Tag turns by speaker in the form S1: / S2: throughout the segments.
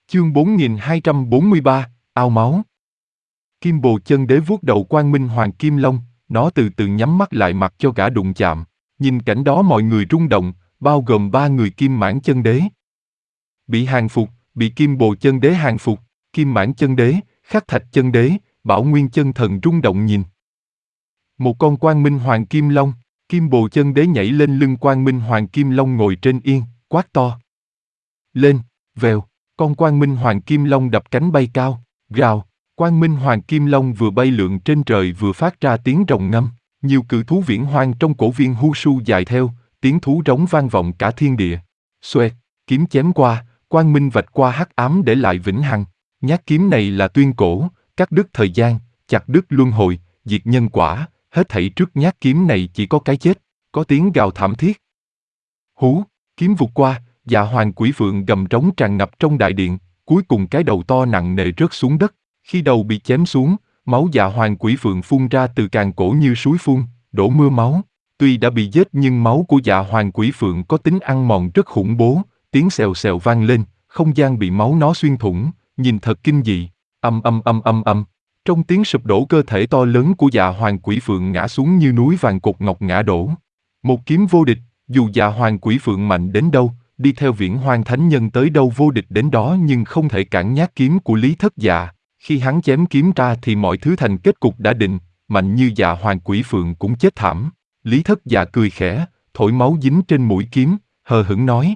S1: Chương 4243, ao máu. Kim Bồ Chân Đế vuốt đầu Quang Minh Hoàng Kim Long, nó từ từ nhắm mắt lại mặc cho gã đụng chạm. Nhìn cảnh đó mọi người rung động, bao gồm 3 người Kim Mãn Chân Đế. Bị hàng phục, bị Kim Bồ Chân Đế hàng phục, Kim Mãn Chân Đế, Khắc Thạch Chân Đế, Bảo Nguyên Chân Thần rung động nhìn. Một con Quang Minh Hoàng Kim Long, Kim Bồ Chân Đế nhảy lên lưng Quang Minh Hoàng Kim Long ngồi trên yên, quát to. Lên, vèo, con Quang Minh Hoàng Kim Long đập cánh bay cao, gào. Quang Minh Hoàng Kim Long vừa bay lượn trên trời vừa phát ra tiếng rồng ngâm, nhiều cự thú viễn hoang trong cổ viên Husu dài theo, tiếng thú rống vang vọng cả thiên địa. Xoẹt, kiếm chém qua, Quang Minh vạch qua hắc ám để lại vĩnh hằng. Nhát kiếm này là tuyên cổ, cắt đứt thời gian, chặt đứt luân hồi, diệt nhân quả, hết thảy trước nhát kiếm này chỉ có cái chết, có tiếng gào thảm thiết. Hú, kiếm vụt qua, Dạ Hoàng Quỷ Phượng gầm trống tràn ngập trong đại điện, cuối cùng cái đầu to nặng nề rớt xuống đất. Khi đầu bị chém xuống, máu Dạ Hoàng Quỷ Phượng phun ra từ càn cổ như suối phun, đổ mưa máu. Tuy đã bị giết nhưng máu của Dạ Hoàng Quỷ Phượng có tính ăn mòn rất khủng bố, tiếng xèo xèo vang lên, không gian bị máu nó xuyên thủng, nhìn thật kinh dị. Âm. Trong tiếng sụp đổ cơ thể to lớn của Dạ Hoàng Quỷ Phượng ngã xuống như núi vàng cột ngọc ngã đổ. Một kiếm vô địch, dù Dạ Hoàng Quỷ Phượng mạnh đến đâu, đi theo Viễn Hoang Thánh Nhân tới đâu vô địch đến đó nhưng không thể cản nhát kiếm của Lý Thất Dạ. Khi hắn chém kiếm ra thì mọi thứ thành kết cục đã định, mạnh như Dạ Hoàng Quỷ Phượng cũng chết thảm. Lý Thất Dạ cười khẽ, thổi máu dính trên mũi kiếm, hờ hững nói.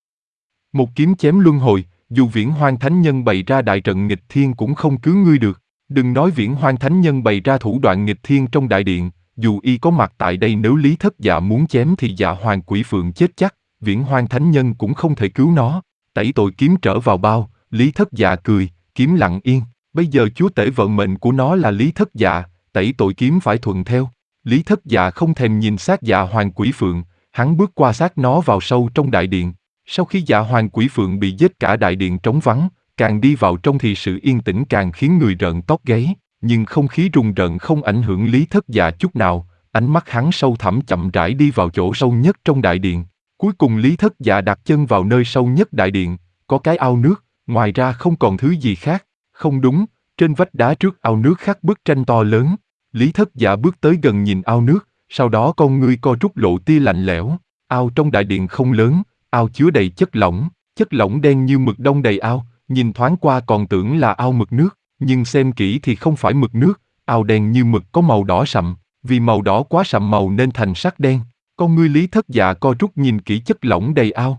S1: Một kiếm chém luân hồi, dù Viễn Hoang Thánh Nhân bày ra đại trận nghịch thiên cũng không cứu ngươi được. Đừng nói Viễn Hoang Thánh Nhân bày ra thủ đoạn nghịch thiên trong đại điện, dù y có mặt tại đây nếu Lý Thất Dạ muốn chém thì Dạ Hoàng Quỷ Phượng chết chắc, Viễn Hoang Thánh Nhân cũng không thể cứu nó. Tẩy tội kiếm trở vào bao, Lý Thất Dạ cười, kiếm lặng yên. Bây giờ chúa tể vận mệnh của nó là Lý Thất Dạ, tẩy tội kiếm phải thuận theo. Lý Thất Dạ không thèm nhìn xác Dạ Hoàng Quỷ Phượng, hắn bước qua xác nó vào sâu trong đại điện. Sau khi Dạ Hoàng Quỷ Phượng bị giết cả đại điện trống vắng, càng đi vào trong thì sự yên tĩnh càng khiến người rợn tóc gáy, nhưng không khí rùng rợn không ảnh hưởng Lý Thất Dạ chút nào, ánh mắt hắn sâu thẳm chậm rãi đi vào chỗ sâu nhất trong đại điện. Cuối cùng Lý Thất Dạ đặt chân vào nơi sâu nhất đại điện, có cái ao nước, ngoài ra không còn thứ gì khác. Không đúng, trên vách đá trước ao nước khắc bức tranh to lớn. Lý Thất Dạ bước tới gần nhìn ao nước, sau đó con ngươi co rút lộ tia lạnh lẽo. Ao trong đại điện không lớn, ao chứa đầy chất lỏng đen như mực đông đầy ao, nhìn thoáng qua còn tưởng là ao mực nước, nhưng xem kỹ thì không phải mực nước, ao đen như mực có màu đỏ sậm, vì màu đỏ quá sậm màu nên thành sắc đen. Con ngươi Lý Thất Dạ co rút nhìn kỹ chất lỏng đầy ao.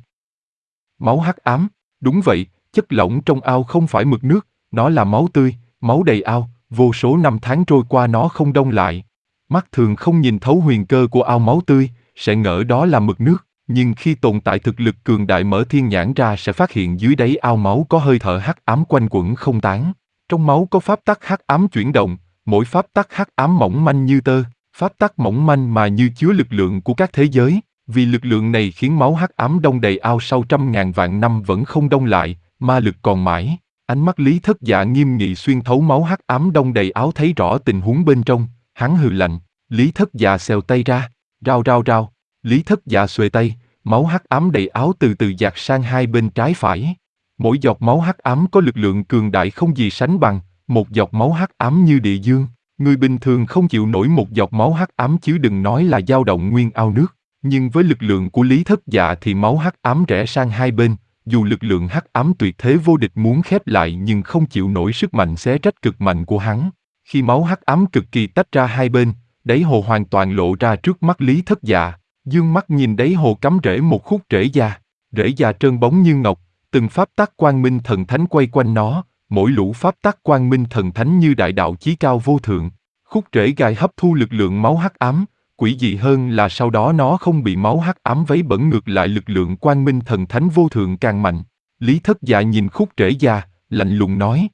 S1: Máu hắc ám, đúng vậy, chất lỏng trong ao không phải mực nước, nó là máu tươi, máu đầy ao, vô số năm tháng trôi qua nó không đông lại. Mắt thường không nhìn thấu huyền cơ của ao máu tươi, sẽ ngỡ đó là mực nước, nhưng khi tồn tại thực lực cường đại mở thiên nhãn ra sẽ phát hiện dưới đáy ao máu có hơi thở hắc ám quanh quẩn không tán. Trong máu có pháp tắc hắc ám chuyển động, mỗi pháp tắc hắc ám mỏng manh như tơ, pháp tắc mỏng manh mà như chứa lực lượng của các thế giới, vì lực lượng này khiến máu hắc ám đông đầy ao sau trăm ngàn vạn năm vẫn không đông lại, ma lực còn mãi. Ánh mắt Lý Thất Dạ nghiêm nghị xuyên thấu máu hắc ám đông đầy áo thấy rõ tình huống bên trong, hắn hừ lạnh, Lý Thất Dạ xèo tay ra, rao. Lý Thất Dạ xuề tay, máu hắc ám đầy áo từ từ dạt sang hai bên trái phải. Mỗi giọt máu hắc ám có lực lượng cường đại không gì sánh bằng, một giọt máu hắc ám như địa dương. Người bình thường không chịu nổi một giọt máu hắc ám chứ đừng nói là dao động nguyên ao nước. Nhưng với lực lượng của Lý Thất Dạ thì máu hắc ám rẽ sang hai bên. Dù lực lượng hắc ám tuyệt thế vô địch muốn khép lại nhưng không chịu nổi sức mạnh xé rách cực mạnh của hắn. Khi máu hắc ám cực kỳ tách ra hai bên, đáy hồ hoàn toàn lộ ra trước mắt Lý Thất Dạ. Dương mắt nhìn đáy hồ cắm rễ một khúc rễ già trơn bóng như ngọc, từng pháp tắc quang minh thần thánh quay quanh nó, mỗi lũ pháp tắc quang minh thần thánh như đại đạo chí cao vô thượng. Khúc rễ gai hấp thu lực lượng máu hắc ám, quỷ dị hơn là sau đó nó không bị máu hắc ám vấy bẩn, ngược lại lực lượng quang minh thần thánh vô thượng càng mạnh. Lý Thất Dạ nhìn khúc rễ già, lạnh lùng nói: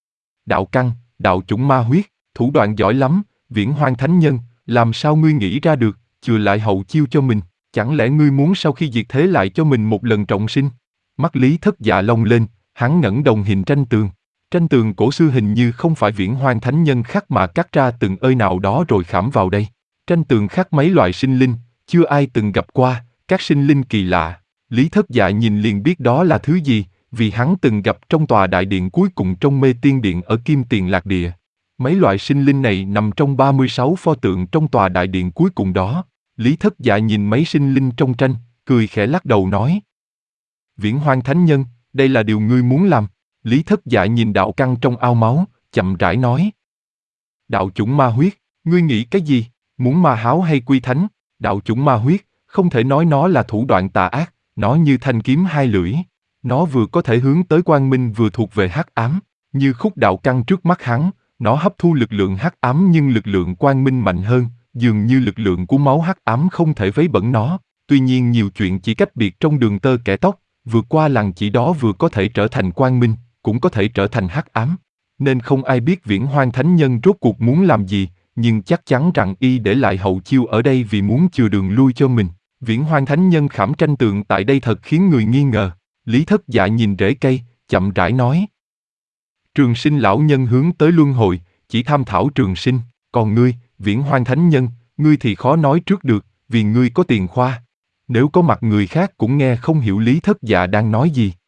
S1: Đạo căn, đạo chủng ma huyết, thủ đoạn giỏi lắm, Viễn Hoang Thánh Nhân, làm sao ngươi nghĩ ra được, chừa lại hậu chiêu cho mình, chẳng lẽ ngươi muốn sau khi diệt thế lại cho mình một lần trọng sinh? Mắt Lý Thất Dạ long lên, hắn ngẩng đồng hình tranh tường. Tranh tường cổ xưa hình như không phải Viễn Hoang Thánh Nhân khắc mà cắt ra từng ơi nào đó rồi khảm vào đây. Tranh tường khắc mấy loại sinh linh, chưa ai từng gặp qua, các sinh linh kỳ lạ. Lý Thất Dạ nhìn liền biết đó là thứ gì, vì hắn từng gặp trong tòa đại điện cuối cùng trong Mê Tiên Điện ở Kim Tiền Lạc Địa. Mấy loại sinh linh này nằm trong 36 pho tượng trong tòa đại điện cuối cùng đó. Lý Thất Dạ nhìn mấy sinh linh trong tranh, cười khẽ lắc đầu nói. Viễn Hoang Thánh Nhân, đây là điều ngươi muốn làm. Lý Thất Dạ nhìn đạo căn trong ao máu, chậm rãi nói. Đạo chủng ma huyết, ngươi nghĩ cái gì? Muốn ma háo hay quy thánh? Đạo chủng ma huyết, không thể nói nó là thủ đoạn tà ác, nó như thanh kiếm hai lưỡi. Nó vừa có thể hướng tới quang minh vừa thuộc về hắc ám, như khúc đạo căn trước mắt hắn, nó hấp thu lực lượng hắc ám nhưng lực lượng quang minh mạnh hơn, dường như lực lượng của máu hắc ám không thể vấy bẩn nó. Tuy nhiên nhiều chuyện chỉ cách biệt trong đường tơ kẻ tóc, vượt qua làng chỉ đó vừa có thể trở thành quang minh, cũng có thể trở thành hắc ám. Nên không ai biết Viễn Hoang Thánh Nhân rốt cuộc muốn làm gì, nhưng chắc chắn rằng y để lại hậu chiêu ở đây vì muốn chừa đường lui cho mình. Viễn Hoang Thánh Nhân khảm tranh tượng tại đây thật khiến người nghi ngờ. Lý Thất Dạ nhìn rễ cây, chậm rãi nói. Trường Sinh lão nhân hướng tới luân hồi, chỉ tham thảo trường sinh, còn ngươi, Viễn Hoang Thánh Nhân, ngươi thì khó nói trước được, vì ngươi có tiền khoa. Nếu có mặt người khác cũng nghe không hiểu Lý Thất Dạ đang nói gì.